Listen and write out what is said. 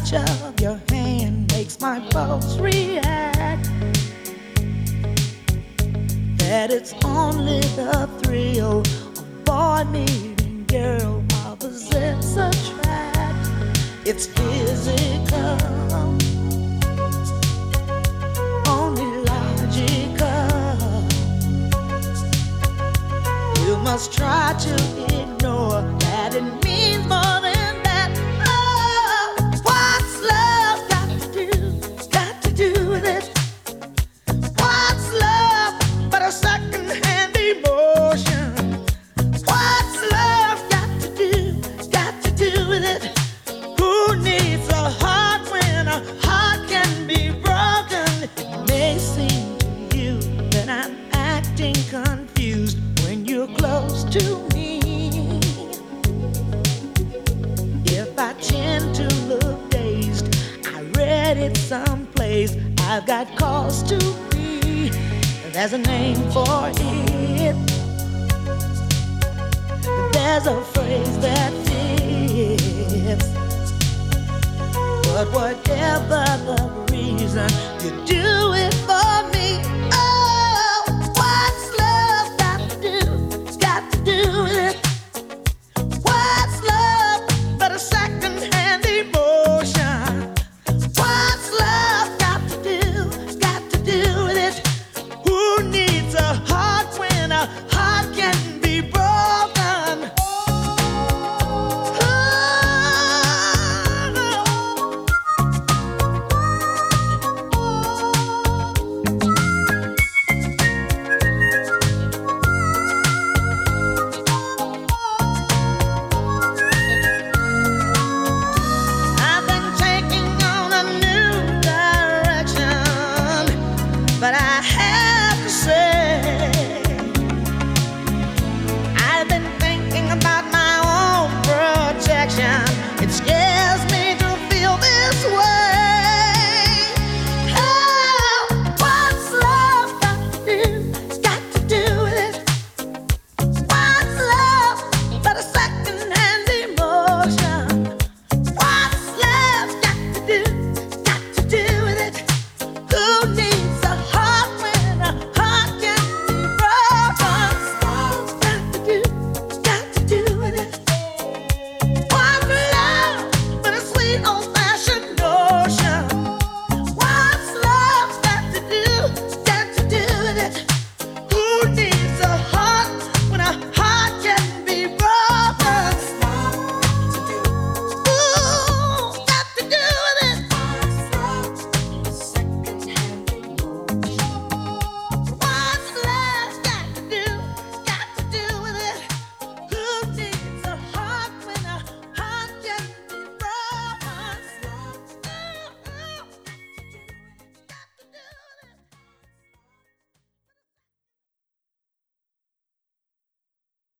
touch of your hand makes my pulse react. That it's only the thrill of boy meeting girl, opposites attract. It's physical, only logical. You must try to ignore that it means more than that. Oh, what's love got to do with it? What's love but a second-hand emotion? What's love got to do with it? Who needs a heart when a heart can be broken? It may seem to you that I'm acting confused when you're close to me. If I tend to look dazed, I read it someplace. I've got cause to be. There's a name for it. There's a phrase that fits. But whatever the reason, you do it for